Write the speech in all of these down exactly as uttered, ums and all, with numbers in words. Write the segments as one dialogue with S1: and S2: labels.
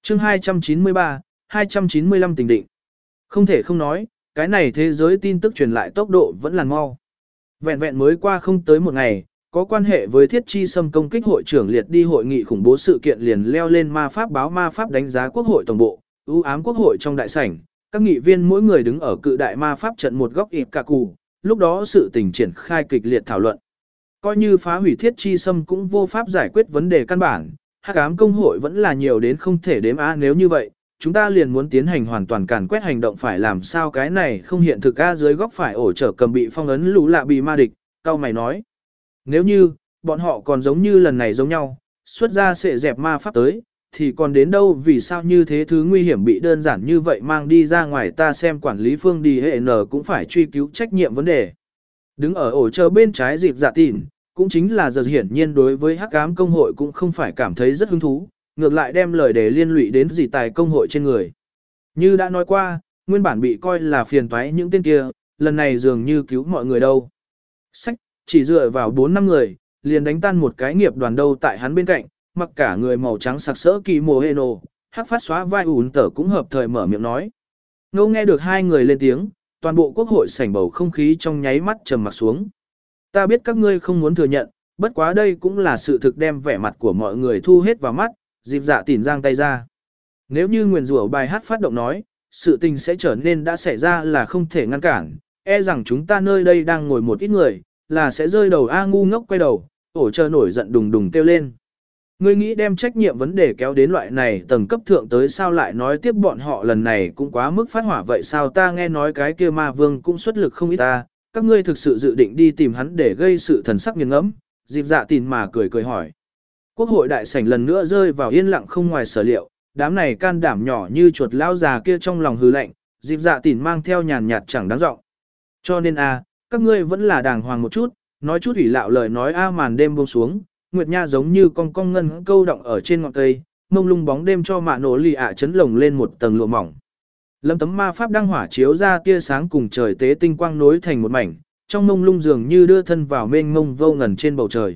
S1: chương hai trăm chín mươi ba, hai trăm chín mươi lăm tình định. Không thể không nói, cái này thế giới tin tức truyền lại tốc độ vẫn là mau. Vẹn vẹn mới qua không tới một ngày, có quan hệ với thiết chi xâm công kích hội trưởng liệt đi hội nghị khủng bố sự kiện liền leo lên ma pháp báo ma pháp đánh giá quốc hội tổng bộ, ưu ám quốc hội trong đại sảnh, các nghị viên mỗi người đứng ở cự đại ma pháp trận một góc ịp cả cù, lúc đó sự tình triển khai kịch liệt thảo luận. Coi như phá hủy thiết chi xâm cũng vô pháp giải quyết vấn đề căn bản, hắc ám công hội vẫn là nhiều đến không thể đếm a nếu như vậy, chúng ta liền muốn tiến hành hoàn toàn càn quét hành động phải làm sao cái này không hiện thực a dưới góc phải ổ trở cầm bị phong ấn lũ lạ bị ma địch, cao mày nói. Nếu như, bọn họ còn giống như lần này giống nhau, xuất ra sẽ dẹp ma pháp tới, thì còn đến đâu vì sao như thế thứ nguy hiểm bị đơn giản như vậy mang đi ra ngoài ta xem quản lý phương đi hệ nở cũng phải truy cứu trách nhiệm vấn đề. Đứng ở ổ chờ bên trái dịp dạ tỉn, cũng chính là giờ hiển nhiên đối với hắc ám công hội cũng không phải cảm thấy rất hứng thú, ngược lại đem lời để liên lụy đến gì tài công hội trên người. Như đã nói qua, nguyên bản bị coi là phiền toái những tên kia, lần này dường như cứu mọi người đâu. Sách, chỉ dựa vào bốn năm người, liền đánh tan một cái nghiệp đoàn đâu tại hắn bên cạnh, mặc cả người màu trắng sặc sỡ kỳ mồ hê nổ, hắc phát xóa vai ủn tở cũng hợp thời mở miệng nói. Ngô nghe được hai người lên tiếng, toàn bộ quốc hội sảnh bầu không khí trong nháy mắt trầm mặc xuống. Ta biết các ngươi không muốn thừa nhận, bất quá đây cũng là sự thực đem vẻ mặt của mọi người thu hết vào mắt, dịp dạ tỉn giang tay ra. Nếu như nguyền rủa bài hát phát động nói, sự tình sẽ trở nên đã xảy ra là không thể ngăn cản, e rằng chúng ta nơi đây đang ngồi một ít người, là sẽ rơi đầu A ngu ngốc quay đầu, ổ chờ nổi giận đùng đùng kêu lên. Ngươi nghĩ đem trách nhiệm vấn đề kéo đến loại này tầng cấp thượng tới sao lại nói tiếp bọn họ lần này cũng quá mức phát hỏa vậy sao ta nghe nói cái kia ma vương cũng xuất lực không ít ta, các ngươi thực sự dự định đi tìm hắn để gây sự thần sắc nghiêng ngẫm, dịp dạ tìn mà cười cười hỏi. Quốc hội đại sảnh lần nữa rơi vào yên lặng không ngoài sở liệu, đám này can đảm nhỏ như chuột lão già kia trong lòng hừ lạnh, dịp dạ tìn mang theo nhàn nhạt chẳng đáng giọng. Cho nên a, các ngươi vẫn là đàng hoàng một chút, nói chút ủy lạo lời nói a màn đêm buông xuống, nguyệt nha giống như con cong ngân câu động ở trên ngọn cây, mông lung bóng đêm cho mạ nổ lì ạ chấn lồng lên một tầng lụa mỏng. Lâm tấm ma pháp đăng hỏa chiếu ra tia sáng cùng trời tế tinh quang nối thành một mảnh, trong mông lung dường như đưa thân vào mênh mông vô ngần trên bầu trời.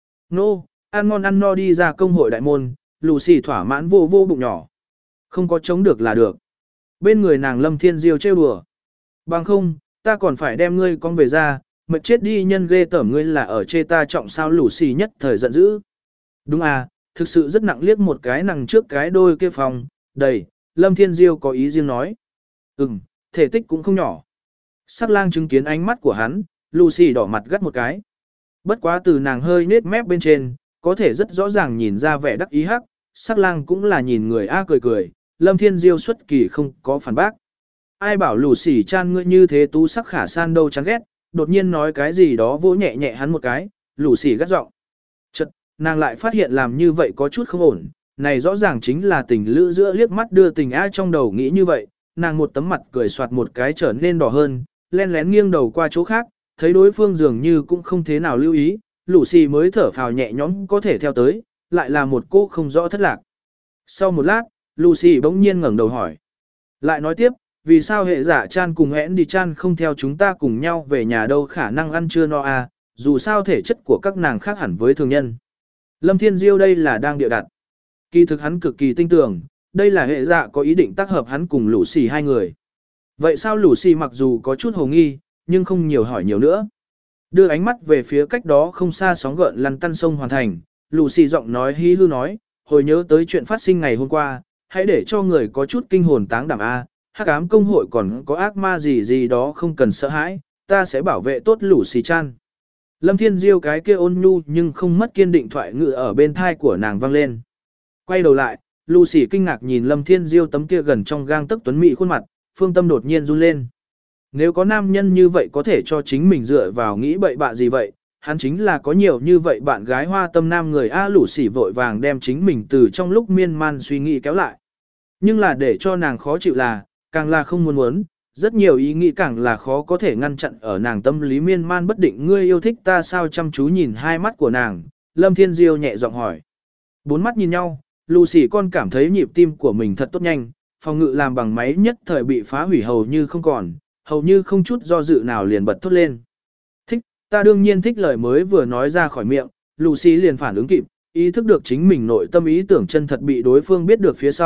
S1: Nô, ăn ngon ăn no đi ra công hội đại môn, lù xì thỏa mãn vô vô bụng nhỏ. Không có chống được là được. Bên người nàng Lâm Thiên Diêu trêu đùa. Bằng không, ta còn phải đem ngươi con về ra, mệt chết đi nhân ghê tởm ngươi là ở chê ta trọng sao lù xì nhất thời giận dữ. Đúng à, thực sự rất nặng liếc một cái nằng trước cái đôi kia phòng, đầy, Lâm Thiên Diêu có ý riêng nói. Ừm, thể tích cũng không nhỏ. Sắc lang chứng kiến ánh mắt của hắn, Lucy đỏ mặt gắt một cái. Bất quá từ nàng hơi nết mép bên trên, có thể rất rõ ràng nhìn ra vẻ đắc ý hắc, sắc lang cũng là nhìn người A cười cười, Lâm Thiên Diêu xuất kỳ không có phản bác. Ai bảo Lucy chan ngươi như thế tú sắc khả san đâu chán ghét, đột nhiên nói cái gì đó vỗ nhẹ nhẹ hắn một cái, Lucy gắt giọng. Chật, nàng lại phát hiện làm như vậy có chút không ổn, này rõ ràng chính là tình lữ giữa liếc mắt đưa tình A trong đầu nghĩ như vậy, nàng một tấm mặt cười soạt một cái trở nên đỏ hơn, len lén nghiêng đầu qua chỗ khác, thấy đối phương dường như cũng không thế nào lưu ý, Lucy mới thở phào nhẹ nhõm có thể theo tới, lại là một cô không rõ thất lạc. Sau một lát, Lucy bỗng nhiên ngẩng đầu hỏi. Lại nói tiếp, vì sao hệ giả chan cùng hẹn đi chan không theo chúng ta cùng nhau về nhà đâu khả năng ăn trưa no à, dù sao thể chất của các nàng khác hẳn với thường nhân. Lâm Thiên Diêu đây là đang địa đặt. Kỳ thực hắn cực kỳ tinh tưởng, đây là hệ dạ có ý định tác hợp hắn cùng Lucy hai người. Vậy sao Lucy mặc dù có chút hồ nghi, nhưng không nhiều hỏi nhiều nữa. Đưa ánh mắt về phía cách đó không xa sóng gợn lăn tăn sông hoàn thành, Lucy giọng nói hí hư nói, hồi nhớ tới chuyện phát sinh ngày hôm qua, hãy để cho người có chút kinh hồn táng đảm a, hắc ám công hội còn có ác ma gì gì đó không cần sợ hãi, ta sẽ bảo vệ tốt Lucy chan. Lâm Thiên Diêu cái kia ôn nhu nhưng không mất kiên định thoại ngữ ở bên thai của nàng vang lên. Quay đầu lại, Lucy kinh ngạc nhìn Lâm Thiên Diêu tấm kia gần trong gang tấc tuấn mỹ khuôn mặt, phương tâm đột nhiên run lên. Nếu có nam nhân như vậy có thể cho chính mình dựa vào nghĩ bậy bạ gì vậy, hắn chính là có nhiều như vậy bạn gái hoa tâm nam người A Lucy vội vàng đem chính mình từ trong lúc miên man suy nghĩ kéo lại. Nhưng là để cho nàng khó chịu là, càng là không muốn muốn, rất nhiều ý nghĩ càng là khó có thể ngăn chặn ở nàng tâm lý miên man bất định ngươi yêu thích ta sao chăm chú nhìn hai mắt của nàng, Lâm Thiên Diêu nhẹ giọng hỏi. Bốn mắt nhìn nhau, Lucy con cảm thấy nhịp tim của mình thật tốt nhanh, phòng ngự làm bằng máy nhất thời bị phá hủy hầu như không còn, hầu như không chút do dự nào liền bật thốt lên. Thích, ta đương nhiên thích lời mới vừa nói ra khỏi miệng, Lucy liền phản ứng kịp, ý thức được chính mình nội tâm ý tưởng chân thật bị đối phương biết được phía sau,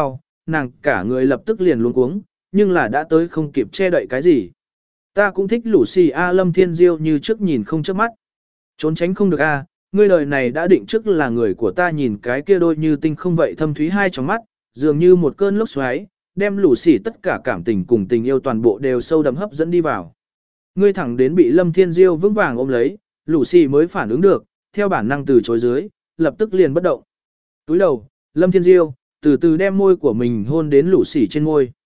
S1: nàng cả người lập tức liền luống cuống, nhưng là đã tới không kịp che đậy cái gì. Ta cũng thích Lucy A Lâm Thiên Diêu như trước nhìn không chớp mắt. Trốn tránh không được a, ngươi đời này đã định trước là người của ta, nhìn cái kia đôi như tinh không vậy thâm thúy hai trong mắt, dường như một cơn lốc xoáy, đem Lucy tất cả cảm tình cùng tình yêu toàn bộ đều sâu đậm hấp dẫn đi vào. Ngươi thẳng đến bị Lâm Thiên Diêu vững vàng ôm lấy, Lucy mới phản ứng được, theo bản năng từ chối dưới, lập tức liền bất động. Túi đầu, Lâm Thiên Diêu từ từ đem môi của mình hôn đến Lucy trên môi.